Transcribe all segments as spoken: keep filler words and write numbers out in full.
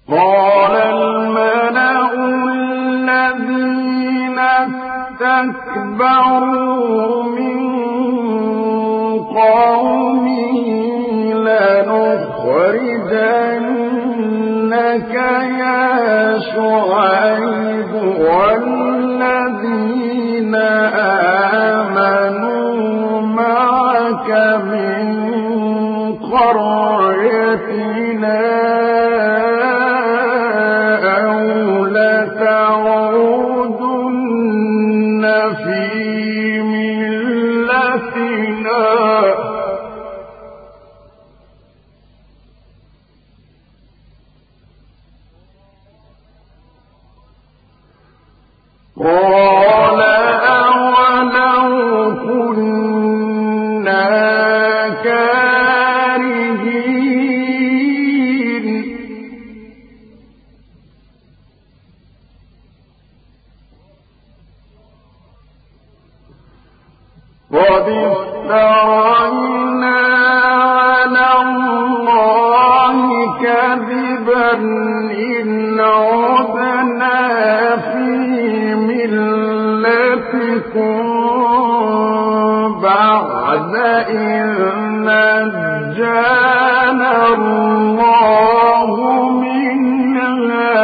قال الملأ الذين استكبروا من قومه لنخرجنك يا شعيب والذين آمنوا معك من قريتنا أو لتعودن في ملتنا قال أولو كنا كارهين قد افترينا على الله كذبا إن عدنا في ملتكم بعد إذ نجانا الله منها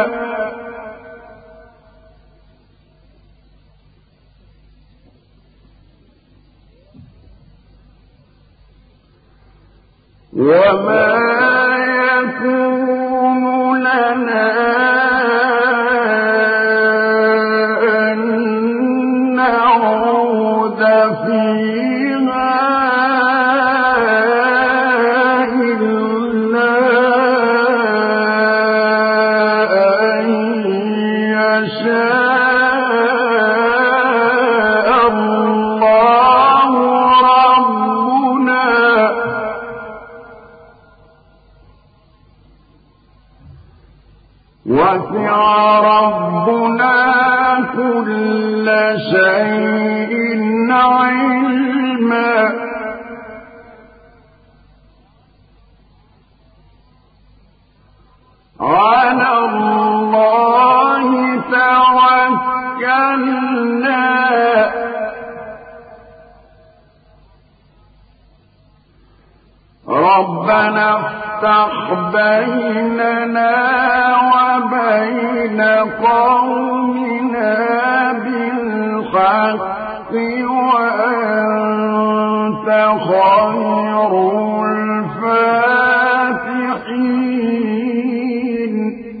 وما يكون لنا أن نعود فيها إلا أن يشاء الله ربنا وسع ربنا كل شيء علما على الله توكلنا ربنا افتح بيننا وبين قومنا بالحق وأنت خير الفاتحين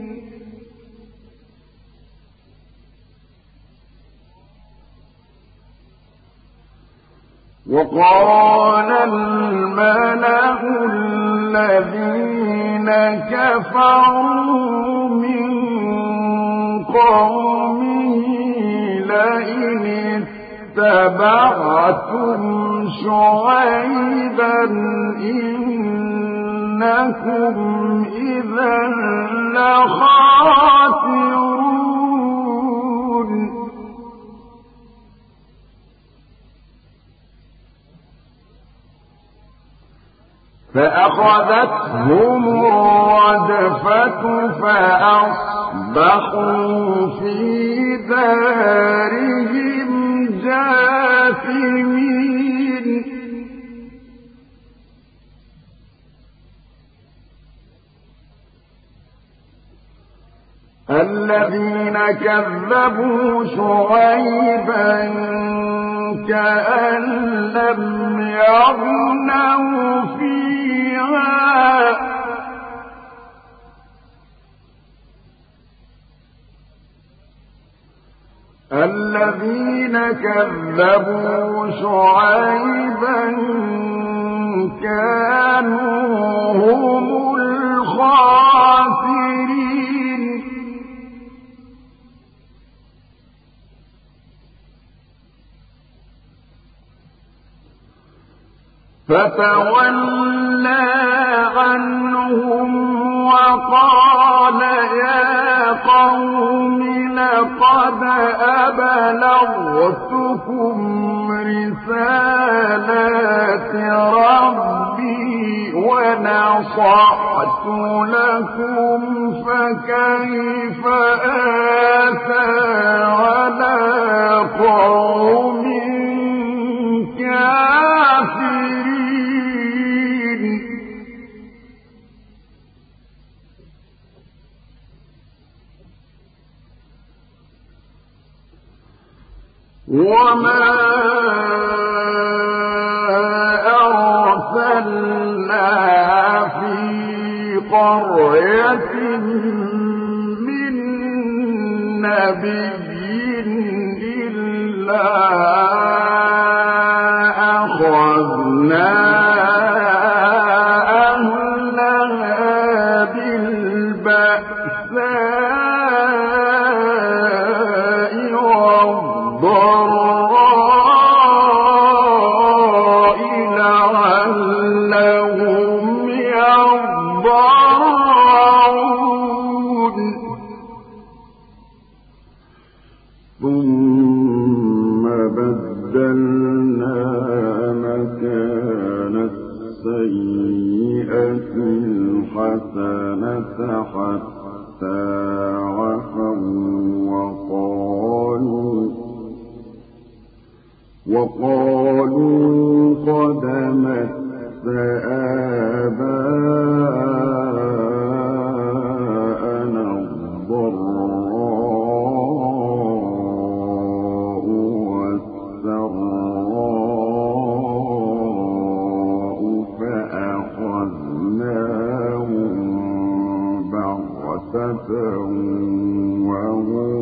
وقال الملأ الذين كفروا من قومه لئن اتبعتم شعيبا إنكم إذا لخاسرون فأخذتهم الرجفة فأصبحوا في دارهم جاثمين الذين كذبوا شعيبا كأن لم يغنوا فيها الذين كذبوا شعيبا كانوا هم الخاسرين فتولى عنهم وقال يا قوم لقد أبلغتكم رسالات ربي ونصحت لكم فكيف آسى على قوم كافرين وما أرسلنا في قرية من نبي إلا أخذنا أهلها بالبأساء والضراء لعلهم يضرعون ثم بدلنا مكان السيئة الحسنة حتى عفوا وقالوا وقالوا قد مس آباءنا الضراء والسراء فأخذناهم بغتة وهم